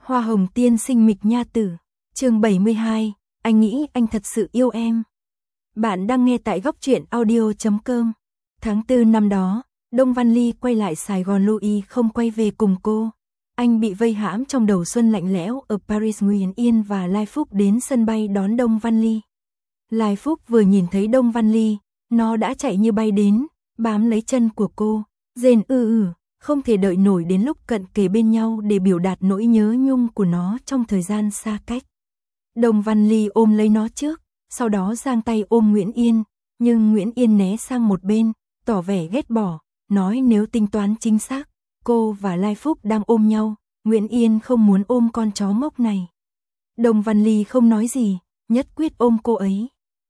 Hoa hồng tiên sinh Mịch Nha Tử, chương 72, anh nghĩ anh thật sự yêu em. Bạn đang nghe tại góc truyện audio.com. Tháng 4 năm đó, Đông Văn Ly quay lại Sài Gòn, Louis không quay về cùng cô. Anh bị vây hãm trong đầu xuân lạnh lẽo ở Paris. Nguyễn Yên và Lai Phúc đến sân bay đón Đông Văn Ly. Lai Phúc vừa nhìn thấy Đông Văn Ly, nó đã chạy như bay đến, bám lấy chân của cô, rên không thể đợi nổi đến lúc cận kề bên nhau để biểu đạt nỗi nhớ nhung của nó trong thời gian xa cách. Đông Văn Ly ôm lấy nó trước, sau đó giang tay ôm Nguyễn Yên, nhưng Nguyễn Yên né sang một bên, tỏ vẻ ghét bỏ, nói nếu tính toán chính xác, cô và Lai Phúc đang ôm nhau, Nguyễn Yên không muốn ôm con chó ngốc này. Đông Văn Ly không nói gì, nhất quyết ôm cô ấy.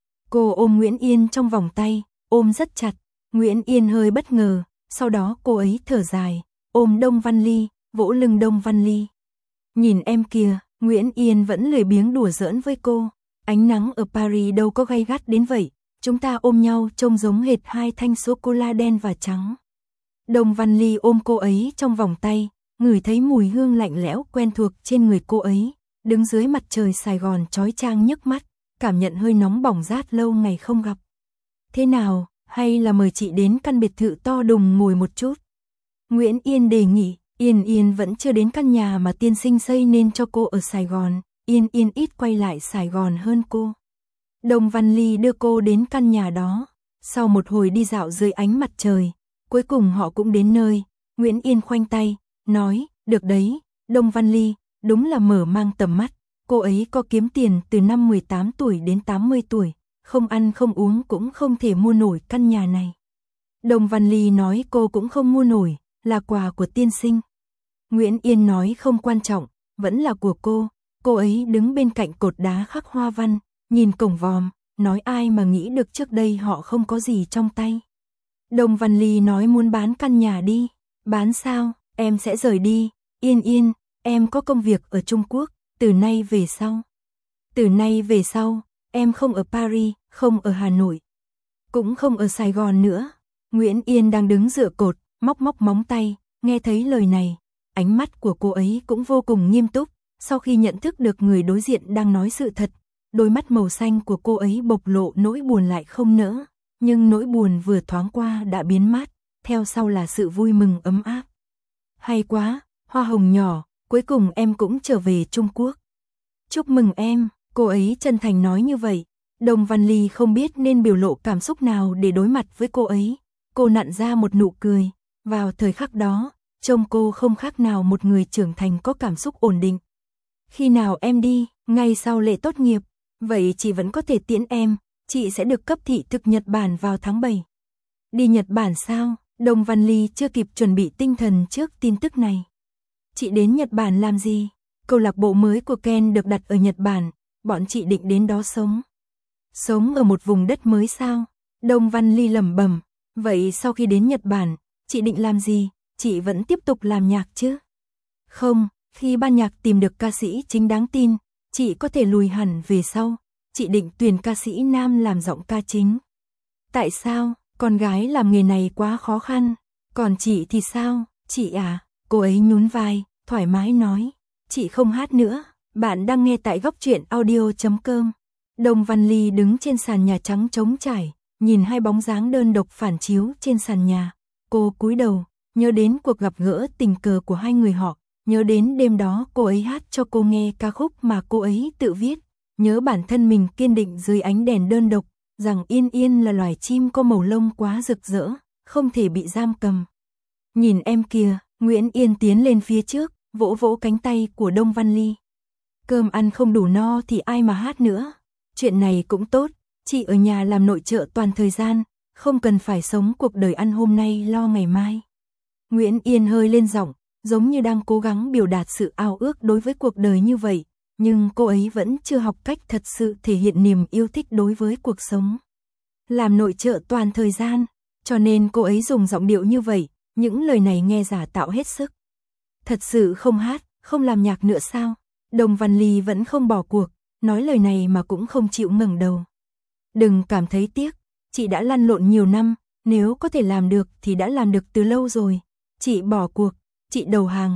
Cô ôm Nguyễn Yên trong vòng tay, ôm rất chặt, Nguyễn Yên hơi bất ngờ, sau đó cô ấy thở dài, ôm Đông Văn Ly, vỗ lưng Đông Văn Ly. Nhìn em kìa, Nguyễn Yên vẫn lười biếng đùa giỡn với cô, ánh nắng ở Paris đâu có gay gắt đến vậy, chúng ta ôm nhau trông giống hệt hai thanh sô-cô-la đen và trắng. Đông Văn Ly ôm cô ấy trong vòng tay, ngửi thấy mùi hương lạnh lẽo quen thuộc trên người cô ấy, đứng dưới mặt trời Sài Gòn chói chang nhức mắt, cảm nhận hơi nóng bỏng rát lâu ngày không gặp. Thế nào, hay là mời chị đến căn biệt thự to đùng ngồi một chút? Nguyễn Yên đề nghị. Yên vẫn chưa đến căn nhà mà tiên sinh xây nên cho cô ở Sài Gòn, Yên ít quay lại Sài Gòn hơn cô. Đông Văn Ly đưa cô đến căn nhà đó, sau một hồi đi dạo dưới ánh mặt trời, cuối cùng họ cũng đến nơi. Nguyễn Yên khoanh tay, nói, được đấy, Đông Văn Ly, đúng là mở mang tầm mắt, cô ấy có kiếm tiền từ năm 18 tuổi đến 80 tuổi, không ăn không uống cũng không thể mua nổi căn nhà này. Đông Văn Ly nói cô cũng không mua nổi, là quà của tiên sinh. Nguyễn Yên nói không quan trọng, vẫn là của cô ấy đứng bên cạnh cột đá khắc hoa văn, nhìn cổng vòm, nói ai mà nghĩ được trước đây họ không có gì trong tay. Đông Văn Ly nói muốn bán căn nhà đi, bán sao, em sẽ rời đi, Yên, em có công việc ở Trung Quốc, từ nay về sau, em không ở Paris, không ở Hà Nội, cũng không ở Sài Gòn nữa. Nguyễn Yên đang đứng dựa cột, móc móng tay, nghe thấy lời này, ánh mắt của cô ấy cũng vô cùng nghiêm túc, sau khi nhận thức được người đối diện đang nói sự thật, đôi mắt màu xanh của cô ấy bộc lộ nỗi buồn lại không nỡ, nhưng nỗi buồn vừa thoáng qua đã biến mất, theo sau là sự vui mừng ấm áp. Hay quá, hoa hồng nhỏ, cuối cùng em cũng trở về Trung Quốc. Chúc mừng em, cô ấy chân thành nói như vậy. Đông Văn Ly không biết nên biểu lộ cảm xúc nào để đối mặt với cô ấy. Cô nặn ra một nụ cười, vào thời khắc đó, trông cô không khác nào một người trưởng thành có cảm xúc ổn định. Khi nào em đi, ngay sau lễ tốt nghiệp, vậy chị vẫn có thể tiễn em, chị sẽ được cấp thị thực Nhật Bản vào tháng 7. Đi Nhật Bản sao? Đông Văn Ly chưa kịp chuẩn bị tinh thần trước tin tức này. Chị đến Nhật Bản làm gì? Câu lạc bộ mới của Ken được đặt ở Nhật Bản, bọn chị định đến đó sống. Sống ở một vùng đất mới sao? Đông Văn Ly lẩm bẩm, vậy sau khi đến Nhật Bản, chị định làm gì? Chị vẫn tiếp tục làm nhạc chứ? Không, khi ban nhạc tìm được ca sĩ chính đáng tin, chị có thể lùi hẳn về sau, chị định tuyển ca sĩ nam làm giọng ca chính. Tại sao? Con gái làm nghề này quá khó khăn, còn chị thì sao? Chị à, cô ấy nhún vai, thoải mái nói, chị không hát nữa. Bạn đang nghe tại góc truyện audio.com. Đông Văn Ly đứng trên sàn nhà trắng trống trải, nhìn hai bóng dáng đơn độc phản chiếu trên sàn nhà. Cô cúi đầu, nhớ đến cuộc gặp gỡ tình cờ của hai người họ, nhớ đến đêm đó cô ấy hát cho cô nghe ca khúc mà cô ấy tự viết, nhớ bản thân mình kiên định dưới ánh đèn đơn độc, rằng Yên là loài chim có màu lông quá rực rỡ, không thể bị giam cầm. Nhìn em kìa, Nguyễn Yên tiến lên phía trước, vỗ vỗ cánh tay của Đông Văn Ly. Cơm ăn không đủ no thì ai mà hát nữa. Chuyện này cũng tốt, chị ở nhà làm nội trợ toàn thời gian, không cần phải sống cuộc đời ăn hôm nay lo ngày mai. Nguyễn Yên hơi lên giọng, giống như đang cố gắng biểu đạt sự ao ước đối với cuộc đời như vậy, nhưng cô ấy vẫn chưa học cách thật sự thể hiện niềm yêu thích đối với cuộc sống. Làm nội trợ toàn thời gian, cho nên cô ấy dùng giọng điệu như vậy, những lời này nghe giả tạo hết sức. Thật sự không hát, không làm nhạc nữa sao? Đông Văn Ly vẫn không bỏ cuộc, nói lời này mà cũng không chịu ngẩng đầu. Đừng cảm thấy tiếc, chị đã lăn lộn nhiều năm, nếu có thể làm được thì đã làm được từ lâu rồi. Chị bỏ cuộc, chị đầu hàng,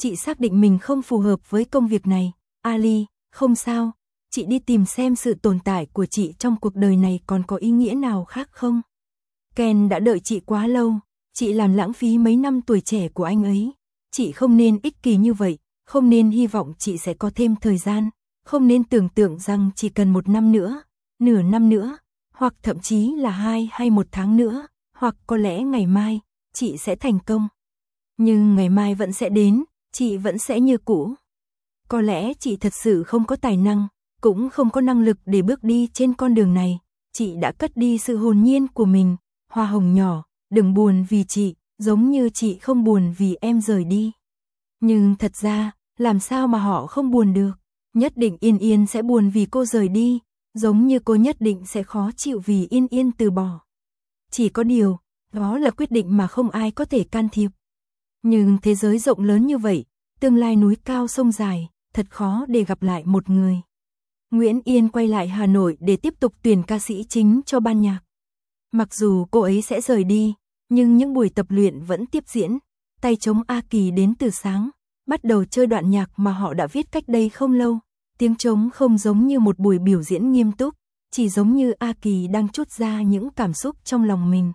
chị xác định mình không phù hợp với công việc này. Ali, không sao, chị đi tìm xem sự tồn tại của chị trong cuộc đời này còn có ý nghĩa nào khác không. Ken đã đợi chị quá lâu, chị làm lãng phí mấy năm tuổi trẻ của anh ấy. Chị không nên ích kỷ như vậy, không nên hy vọng chị sẽ có thêm thời gian, không nên tưởng tượng rằng chỉ cần 1 năm nữa, nửa năm nữa, hoặc thậm chí là 2 hay 1 tháng nữa, hoặc có lẽ ngày mai, chị sẽ thành công. Nhưng ngày mai vẫn sẽ đến, chị vẫn sẽ như cũ. Có lẽ chị thật sự không có tài năng, cũng không có năng lực để bước đi trên con đường này. Chị đã cất đi sự hồn nhiên của mình. Hoa hồng nhỏ, đừng buồn vì chị, giống như chị không buồn vì em rời đi. Nhưng thật ra, làm sao mà họ không buồn được? Nhất định Yên Yên sẽ buồn vì cô rời đi, giống như cô nhất định sẽ khó chịu vì Yên Yên từ bỏ. Chỉ có điều, đó là quyết định mà không ai có thể can thiệp. Nhưng thế giới rộng lớn như vậy, tương lai núi cao sông dài, thật khó để gặp lại một người. Nguyễn Yên quay lại Hà Nội để tiếp tục tuyển ca sĩ chính cho ban nhạc. Mặc dù cô ấy sẽ rời đi, nhưng những buổi tập luyện vẫn tiếp diễn. Tay trống A Kỳ đến từ sáng, bắt đầu chơi đoạn nhạc mà họ đã viết cách đây không lâu. Tiếng trống không giống như một buổi biểu diễn nghiêm túc, chỉ giống như A Kỳ đang trút ra những cảm xúc trong lòng mình.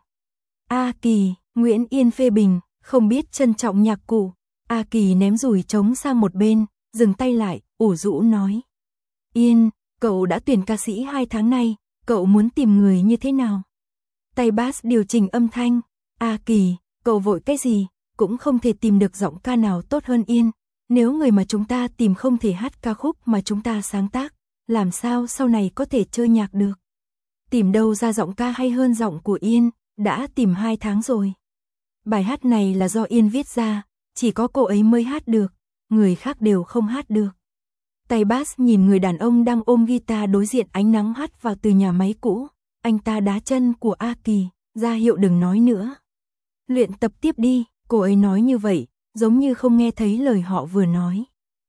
A Kỳ, Nguyễn Yên phê bình, không biết trân trọng nhạc cụ. A Kỳ ném dùi trống sang một bên, dừng tay lại, ủ rũ nói. Yên, cậu đã tuyển ca sĩ 2 tháng nay, cậu muốn tìm người như thế nào? Tay bass điều chỉnh âm thanh. A Kỳ, cậu vội cái gì, cũng không thể tìm được giọng ca nào tốt hơn Yên. Nếu người mà chúng ta tìm không thể hát ca khúc mà chúng ta sáng tác, làm sao sau này có thể chơi nhạc được? Tìm đâu ra giọng ca hay hơn giọng của Yên, đã tìm 2 tháng rồi. Bài hát này là do Yên viết ra, chỉ có cô ấy mới hát được, người khác đều không hát được. Tay bass nhìn người đàn ông đang ôm guitar đối diện ánh nắng hắt vào từ nhà máy cũ. Anh ta đá chân của A Kỳ, ra hiệu đừng nói nữa. Luyện tập tiếp đi, cô ấy nói như vậy, giống như không nghe thấy lời họ vừa nói.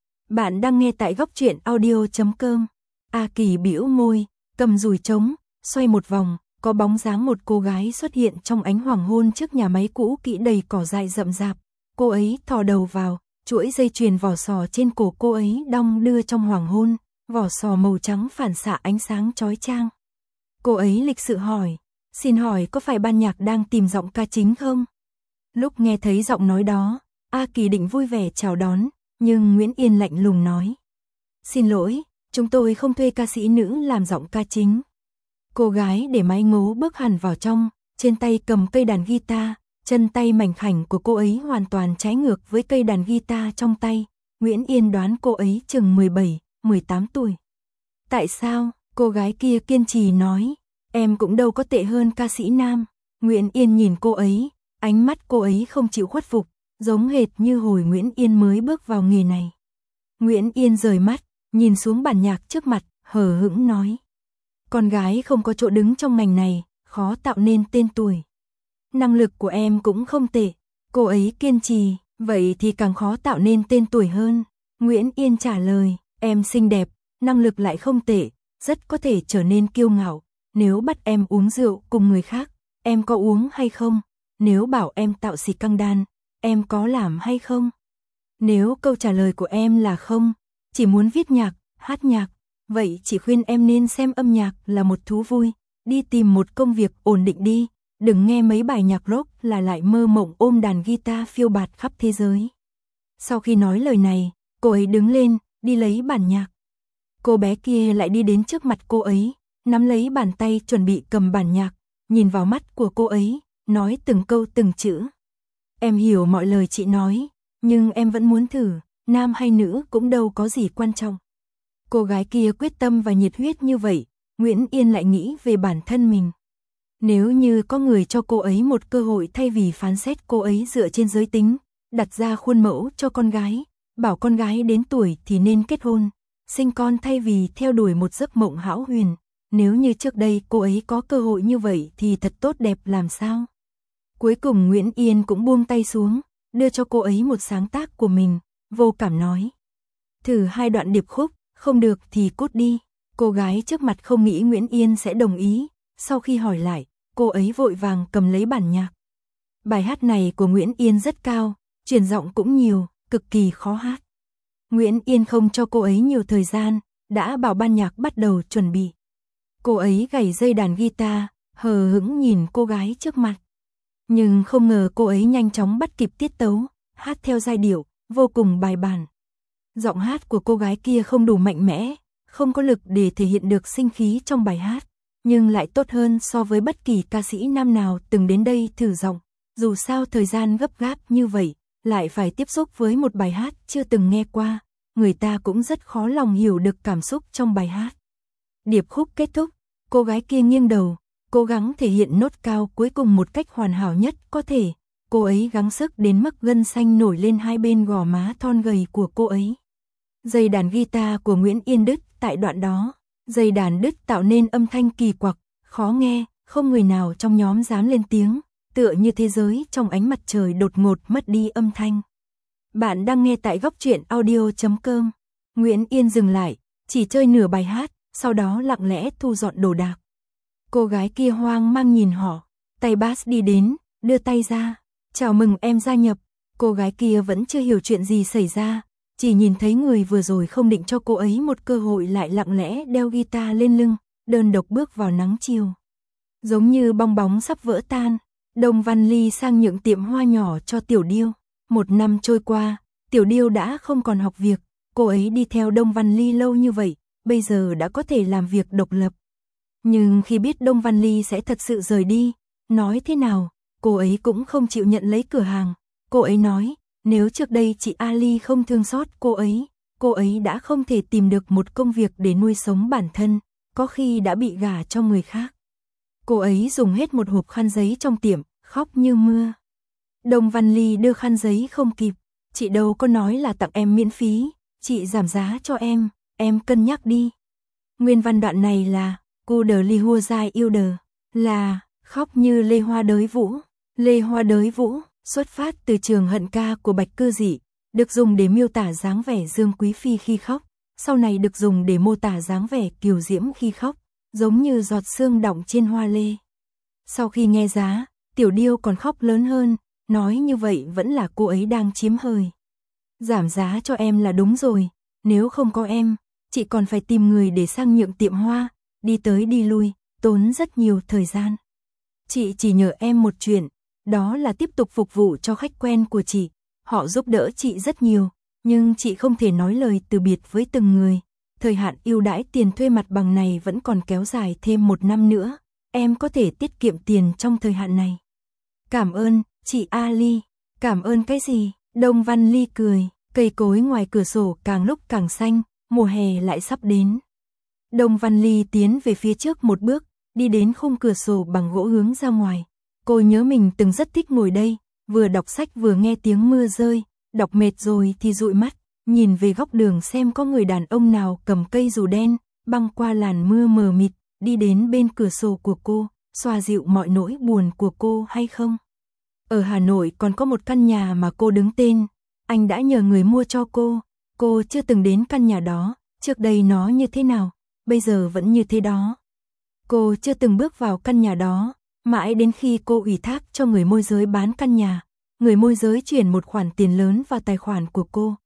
Bạn đang nghe tại góc truyện audio.com. A Kỳ bĩu môi, cầm dùi trống, xoay một vòng, có bóng dáng một cô gái xuất hiện trong ánh hoàng hôn trước nhà máy cũ kỹ đầy cỏ dại rậm rạp. Cô ấy thò đầu vào, chuỗi dây chuyền vỏ sò trên cổ cô ấy đong đưa trong hoàng hôn, vỏ sò màu trắng phản xạ ánh sáng chói chang. Cô ấy lịch sự hỏi, xin hỏi có phải ban nhạc đang tìm giọng ca chính không? Lúc nghe thấy giọng nói đó, A Kỳ định vui vẻ chào đón, nhưng Nguyễn Yên lạnh lùng nói. Xin lỗi, chúng tôi không thuê ca sĩ nữ làm giọng ca chính. Cô gái để mái ngố bước hẳn vào trong, trên tay cầm cây đàn guitar, chân tay mảnh khảnh của cô ấy hoàn toàn trái ngược với cây đàn guitar trong tay. Nguyễn Yên đoán cô ấy chừng 17, 18 tuổi. Tại sao? Cô gái kia kiên trì nói, em cũng đâu có tệ hơn ca sĩ nam. Nguyễn Yên nhìn cô ấy, ánh mắt cô ấy không chịu khuất phục, giống hệt như hồi Nguyễn Yên mới bước vào nghề này. Nguyễn Yên rời mắt, nhìn xuống bản nhạc trước mặt, hờ hững nói. Con gái không có chỗ đứng trong ngành này, khó tạo nên tên tuổi. Năng lực của em cũng không tệ. Cô ấy kiên trì, vậy thì càng khó tạo nên tên tuổi hơn. Nguyễn Yên trả lời, em xinh đẹp, năng lực lại không tệ, rất có thể trở nên kiêu ngạo. Nếu bắt em uống rượu cùng người khác, em có uống hay không? Nếu bảo em tạo xì căng đan, em có làm hay không? Nếu câu trả lời của em là không, chỉ muốn viết nhạc, hát nhạc, vậy chỉ khuyên em nên xem âm nhạc là một thú vui, đi tìm một công việc ổn định đi, đừng nghe mấy bài nhạc rock là lại mơ mộng ôm đàn guitar phiêu bạt khắp thế giới. Sau khi nói lời này, cô ấy đứng lên, đi lấy bản nhạc. Cô bé kia lại đi đến trước mặt cô ấy, nắm lấy bàn tay chuẩn bị cầm bản nhạc, nhìn vào mắt của cô ấy, nói từng câu từng chữ. Em hiểu mọi lời chị nói, nhưng em vẫn muốn thử, nam hay nữ cũng đâu có gì quan trọng. Cô gái kia quyết tâm và nhiệt huyết như vậy, Nguyễn Yên lại nghĩ về bản thân mình. Nếu như có người cho cô ấy một cơ hội thay vì phán xét cô ấy dựa trên giới tính, đặt ra khuôn mẫu cho con gái, bảo con gái đến tuổi thì nên kết hôn, sinh con thay vì theo đuổi một giấc mộng hão huyền. Nếu như trước đây cô ấy có cơ hội như vậy thì thật tốt đẹp làm sao. Cuối cùng Nguyễn Yên cũng buông tay xuống, đưa cho cô ấy một sáng tác của mình, vô cảm nói. Thử 2 đoạn điệp khúc, không được thì cút đi. Cô gái trước mặt không nghĩ Nguyễn Yên sẽ đồng ý, sau khi hỏi lại, cô ấy vội vàng cầm lấy bản nhạc. Bài hát này của Nguyễn Yên rất cao, truyền giọng cũng nhiều, cực kỳ khó hát. Nguyễn Yên không cho cô ấy nhiều thời gian, đã bảo ban nhạc bắt đầu chuẩn bị. Cô ấy gảy dây đàn guitar, hờ hững nhìn cô gái trước mặt. Nhưng không ngờ cô ấy nhanh chóng bắt kịp tiết tấu, hát theo giai điệu, vô cùng bài bản. Giọng hát của cô gái kia không đủ mạnh mẽ, không có lực để thể hiện được sinh khí trong bài hát, nhưng lại tốt hơn so với bất kỳ ca sĩ nam nào từng đến đây thử giọng. Dù sao thời gian gấp gáp như vậy, lại phải tiếp xúc với một bài hát chưa từng nghe qua, người ta cũng rất khó lòng hiểu được cảm xúc trong bài hát. Điệp khúc kết thúc, cô gái kia nghiêng đầu, cố gắng thể hiện nốt cao cuối cùng một cách hoàn hảo nhất có thể. Cô ấy gắng sức đến mức gân xanh nổi lên hai bên gò má thon gầy của cô ấy. Dây đàn guitar của Nguyễn Yên đứt tại đoạn đó. Dây đàn đứt tạo nên âm thanh kỳ quặc, khó nghe, không người nào trong nhóm dám lên tiếng, tựa như thế giới trong ánh mặt trời đột ngột mất đi âm thanh. Bạn đang nghe tại góc truyện audio.com. Nguyễn Yên dừng lại, chỉ chơi nửa bài hát, sau đó lặng lẽ thu dọn đồ đạc. Cô gái kia hoang mang nhìn họ, tay bass đi đến, đưa tay ra, chào mừng em gia nhập. Cô gái kia vẫn chưa hiểu chuyện gì xảy ra, chỉ nhìn thấy người vừa rồi không định cho cô ấy một cơ hội lại lặng lẽ đeo guitar lên lưng, đơn độc bước vào nắng chiều. Giống như bong bóng sắp vỡ tan, Đông Văn Ly sang nhượng tiệm hoa nhỏ cho Tiểu Điêu. 1 năm trôi qua, Tiểu Điêu đã không còn học việc, cô ấy đi theo Đông Văn Ly lâu như vậy, bây giờ đã có thể làm việc độc lập. Nhưng khi biết Đông Văn Ly sẽ thật sự rời đi, nói thế nào, cô ấy cũng không chịu nhận lấy cửa hàng. Cô ấy nói, nếu trước đây chị Ali không thương xót cô ấy đã không thể tìm được một công việc để nuôi sống bản thân, có khi đã bị gả cho người khác. Cô ấy dùng hết một hộp khăn giấy trong tiệm, khóc như mưa. Đông Văn Ly đưa khăn giấy không kịp, chị đâu có nói là tặng em miễn phí, chị giảm giá cho em cân nhắc đi. Nguyên văn đoạn này là, cô đờ ly hua dai yêu đờ, là, khóc như lê hoa đới vũ. Lê hoa đới vũ, xuất phát từ trường hận ca của Bạch Cư Dị, được dùng để miêu tả dáng vẻ Dương Quý Phi khi khóc, sau này được dùng để mô tả dáng vẻ kiều diễm khi khóc, giống như giọt sương đọng trên hoa lê. Sau khi nghe giá, Tiểu Điêu còn khóc lớn hơn, nói như vậy vẫn là cô ấy đang chiếm hời. Giảm giá cho em là đúng rồi, nếu không có em, chị còn phải tìm người để sang nhượng tiệm hoa, đi tới đi lui, tốn rất nhiều thời gian. Chị chỉ nhờ em một chuyện, đó là tiếp tục phục vụ cho khách quen của chị, họ giúp đỡ chị rất nhiều, nhưng chị không thể nói lời từ biệt với từng người. Thời hạn ưu đãi tiền thuê mặt bằng này vẫn còn kéo dài thêm 1 năm nữa, em có thể tiết kiệm tiền trong thời hạn này. Cảm ơn, chị Ali. Cảm ơn cái gì? Đông Văn Ly cười, cây cối ngoài cửa sổ càng lúc càng xanh, mùa hè lại sắp đến. Đông Văn Ly tiến về phía trước một bước, đi đến khung cửa sổ bằng gỗ hướng ra ngoài. Cô nhớ mình từng rất thích ngồi đây, vừa đọc sách vừa nghe tiếng mưa rơi, đọc mệt rồi thì dụi mắt, nhìn về góc đường xem có người đàn ông nào cầm cây dù đen, băng qua làn mưa mờ mịt, đi đến bên cửa sổ của cô, xoa dịu mọi nỗi buồn của cô hay không. Ở Hà Nội còn có một căn nhà mà cô đứng tên, anh đã nhờ người mua cho cô chưa từng đến căn nhà đó, trước đây nó như thế nào, bây giờ vẫn như thế đó. Cô chưa từng bước vào căn nhà đó, mãi đến khi cô ủy thác cho người môi giới bán căn nhà, người môi giới chuyển một khoản tiền lớn vào tài khoản của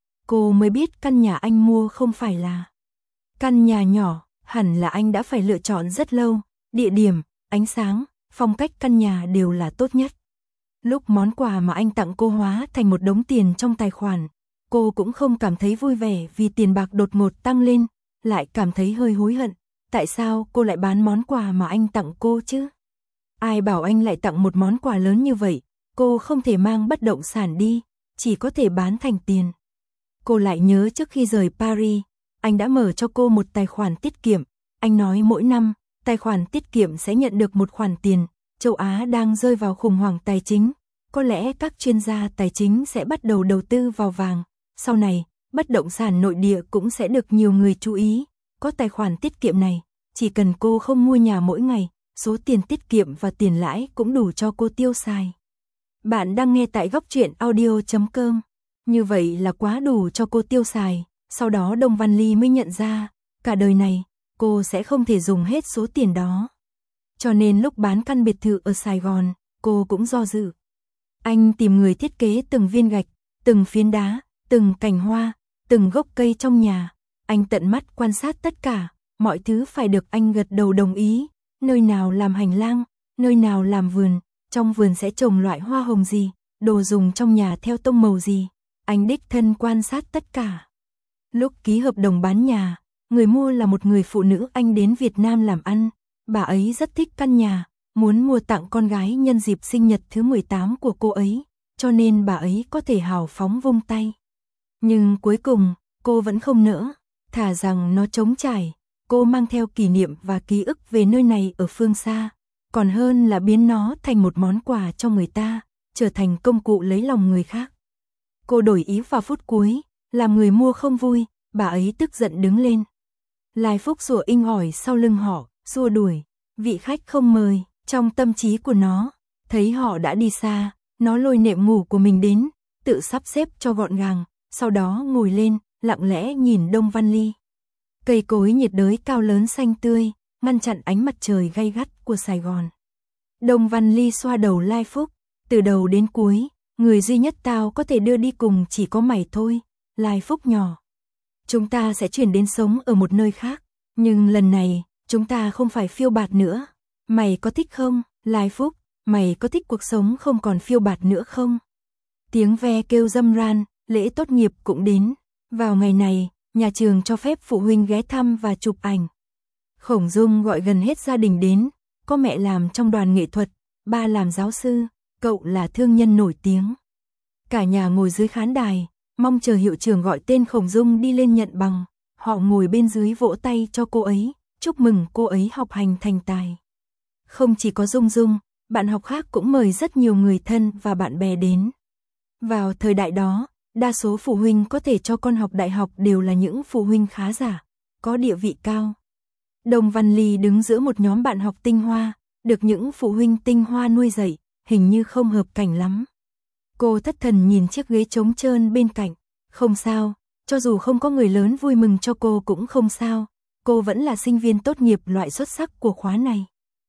cô mới biết căn nhà anh mua không phải là căn nhà nhỏ, hẳn là anh đã phải lựa chọn rất lâu, địa điểm, ánh sáng, phong cách căn nhà đều là tốt nhất. Lúc món quà mà anh tặng cô hóa thành một đống tiền trong tài khoản, cô cũng không cảm thấy vui vẻ vì tiền bạc đột ngột tăng lên, lại cảm thấy hơi hối hận, tại sao cô lại bán món quà mà anh tặng cô chứ? Ai bảo anh lại tặng một món quà lớn như vậy, cô không thể mang bất động sản đi, chỉ có thể bán thành tiền. Cô lại nhớ trước khi rời Paris, anh đã mở cho cô một tài khoản tiết kiệm, anh nói mỗi năm, tài khoản tiết kiệm sẽ nhận được một khoản tiền. Châu Á đang rơi vào khủng hoảng tài chính, có lẽ các chuyên gia tài chính sẽ bắt đầu đầu tư vào vàng, sau này, bất động sản nội địa cũng sẽ được nhiều người chú ý, có tài khoản tiết kiệm này, chỉ cần cô không mua nhà mỗi ngày, số tiền tiết kiệm và tiền lãi cũng đủ cho cô tiêu xài. Bạn đang nghe tại góc truyện audio.com, như vậy là quá đủ cho cô tiêu xài, sau đó Đông Văn Ly mới nhận ra, cả đời này, cô sẽ không thể dùng hết số tiền đó. Cho nên lúc bán căn biệt thự ở Sài Gòn, cô cũng do dự. Anh tìm người thiết kế từng viên gạch, từng phiến đá, từng cành hoa, từng gốc cây trong nhà. Anh tận mắt quan sát tất cả, mọi thứ phải được anh gật đầu đồng ý. Nơi nào làm hành lang, nơi nào làm vườn, trong vườn sẽ trồng loại hoa hồng gì, đồ dùng trong nhà theo tông màu gì. Anh đích thân quan sát tất cả. Lúc ký hợp đồng bán nhà, người mua là một người phụ nữ Anh đến Việt Nam làm ăn. Bà ấy rất thích căn nhà, muốn mua tặng con gái nhân dịp sinh nhật thứ 18 của cô ấy, cho nên bà ấy có thể hào phóng vung tay. Nhưng cuối cùng, cô vẫn không nỡ, thà rằng nó trống trải, cô mang theo kỷ niệm và ký ức về nơi này ở phương xa, còn hơn là biến nó thành một món quà cho người ta, trở thành công cụ lấy lòng người khác. Cô đổi ý vào phút cuối, làm người mua không vui, bà ấy tức giận đứng lên. Lai Phúc sủa inh ỏi sau lưng họ, xua đuổi, vị khách không mời. Trong tâm trí của nó, thấy họ đã đi xa, nó lôi nệm ngủ của mình đến, tự sắp xếp cho gọn gàng, sau đó ngồi lên, lặng lẽ nhìn Đông Văn Ly. Cây cối nhiệt đới cao lớn xanh tươi, ngăn chặn ánh mặt trời gay gắt của Sài Gòn. Đông Văn Ly xoa đầu Lai Phúc, từ đầu đến cuối, người duy nhất tao có thể đưa đi cùng chỉ có mày thôi, Lai Phúc nhỏ. Chúng ta sẽ chuyển đến sống ở một nơi khác, nhưng lần này, chúng ta không phải phiêu bạt nữa. Mày có thích không, Lai Phúc, mày có thích cuộc sống không còn phiêu bạt nữa không? Tiếng ve kêu râm ran, lễ tốt nghiệp cũng đến. Vào ngày này, nhà trường cho phép phụ huynh ghé thăm và chụp ảnh. Khổng Dung gọi gần hết gia đình đến, có mẹ làm trong đoàn nghệ thuật, ba làm giáo sư, cậu là thương nhân nổi tiếng. Cả nhà ngồi dưới khán đài, mong chờ hiệu trưởng gọi tên Khổng Dung đi lên nhận bằng. Họ ngồi bên dưới vỗ tay cho cô ấy, chúc mừng cô ấy học hành thành tài. Không chỉ có Dung Dung, bạn học khác cũng mời rất nhiều người thân và bạn bè đến. Vào thời đại đó, đa số phụ huynh có thể cho con học đại học đều là những phụ huynh khá giả, có địa vị cao. Đông Văn Ly đứng giữa một nhóm bạn học tinh hoa, được những phụ huynh tinh hoa nuôi dạy, hình như không hợp cảnh lắm. Cô thất thần nhìn chiếc ghế trống trơn bên cạnh, không sao, cho dù không có người lớn vui mừng cho cô cũng không sao, cô vẫn là sinh viên tốt nghiệp loại xuất sắc của khóa này.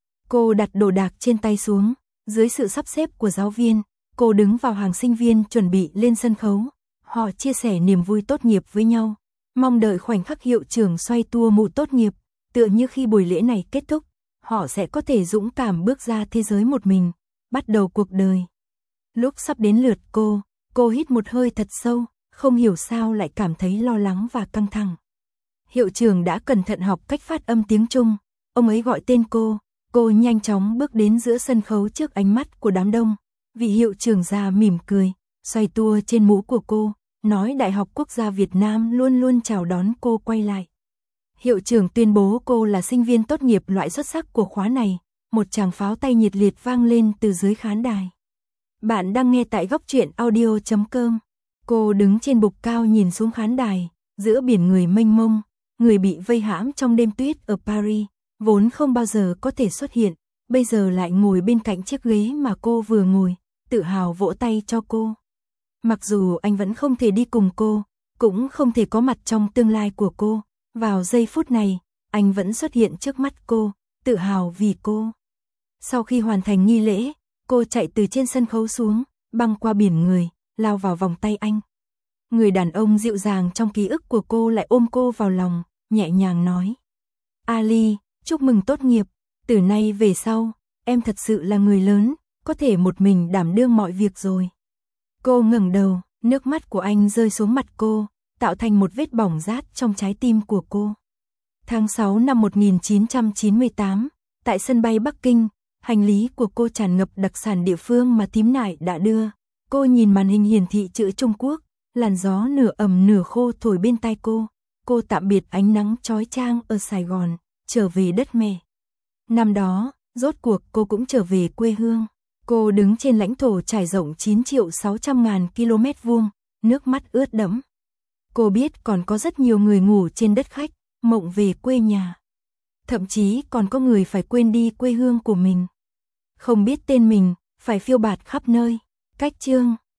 Cô đặt đồ đạc trên tay xuống, dưới sự sắp xếp của giáo viên, cô đứng vào hàng sinh viên chuẩn bị lên sân khấu. Họ chia sẻ niềm vui tốt nghiệp với nhau, mong đợi khoảnh khắc hiệu trưởng xoay tua mũ tốt nghiệp, tựa như khi buổi lễ này kết thúc, họ sẽ có thể dũng cảm bước ra thế giới một mình, bắt đầu cuộc đời. Lúc sắp đến lượt cô hít một hơi thật sâu, không hiểu sao lại cảm thấy lo lắng và căng thẳng. Hiệu trưởng đã cẩn thận học cách phát âm tiếng Trung, ông ấy gọi tên cô nhanh chóng bước đến giữa sân khấu trước ánh mắt của đám đông. Vị hiệu trưởng già mỉm cười, xoay tua trên mũ của cô, nói Đại học Quốc gia Việt Nam luôn luôn chào đón cô quay lại. Hiệu trưởng tuyên bố cô là sinh viên tốt nghiệp loại xuất sắc của khóa này, một tràng pháo tay nhiệt liệt vang lên từ dưới khán đài. Bạn đang nghe tại góc truyện audio.com. Cô đứng trên bục cao nhìn xuống khán đài, giữa biển người mênh mông, người bị vây hãm trong đêm tuyết ở Paris, vốn không bao giờ có thể xuất hiện, bây giờ lại ngồi bên cạnh chiếc ghế mà cô vừa ngồi, tự hào vỗ tay cho cô. Mặc dù anh vẫn không thể đi cùng cô, cũng không thể có mặt trong tương lai của cô, vào giây phút này, anh vẫn xuất hiện trước mắt cô, tự hào vì cô. Sau khi hoàn thành nghi lễ, cô chạy từ trên sân khấu xuống, băng qua biển người, lao vào vòng tay anh. Người đàn ông dịu dàng trong ký ức của cô lại ôm cô vào lòng, nhẹ nhàng nói: Ali, chúc mừng tốt nghiệp, từ nay về sau, em thật sự là người lớn, có thể một mình đảm đương mọi việc rồi. Cô ngẩng đầu, nước mắt của anh rơi xuống mặt cô, tạo thành một vết bỏng rát trong trái tim của cô. Tháng 6 năm 1998, tại sân bay Bắc Kinh, hành lý của cô tràn ngập đặc sản địa phương mà thím Nải đã đưa. Cô nhìn màn hình hiển thị chữ Trung Quốc, làn gió nửa ẩm nửa khô thổi bên tai cô. Cô tạm biệt ánh nắng chói chang ở Sài Gòn, trở về đất mẹ. Năm đó, rốt cuộc cô cũng trở về quê hương. Cô đứng trên lãnh thổ trải rộng 9.600.000 km vuông, nước mắt ướt đẫm. Cô biết còn có rất nhiều người ngủ trên đất khách, mộng về quê nhà. Thậm chí còn có người phải quên đi quê hương của mình. Không biết tên mình, phải phiêu bạt khắp nơi. Cách chương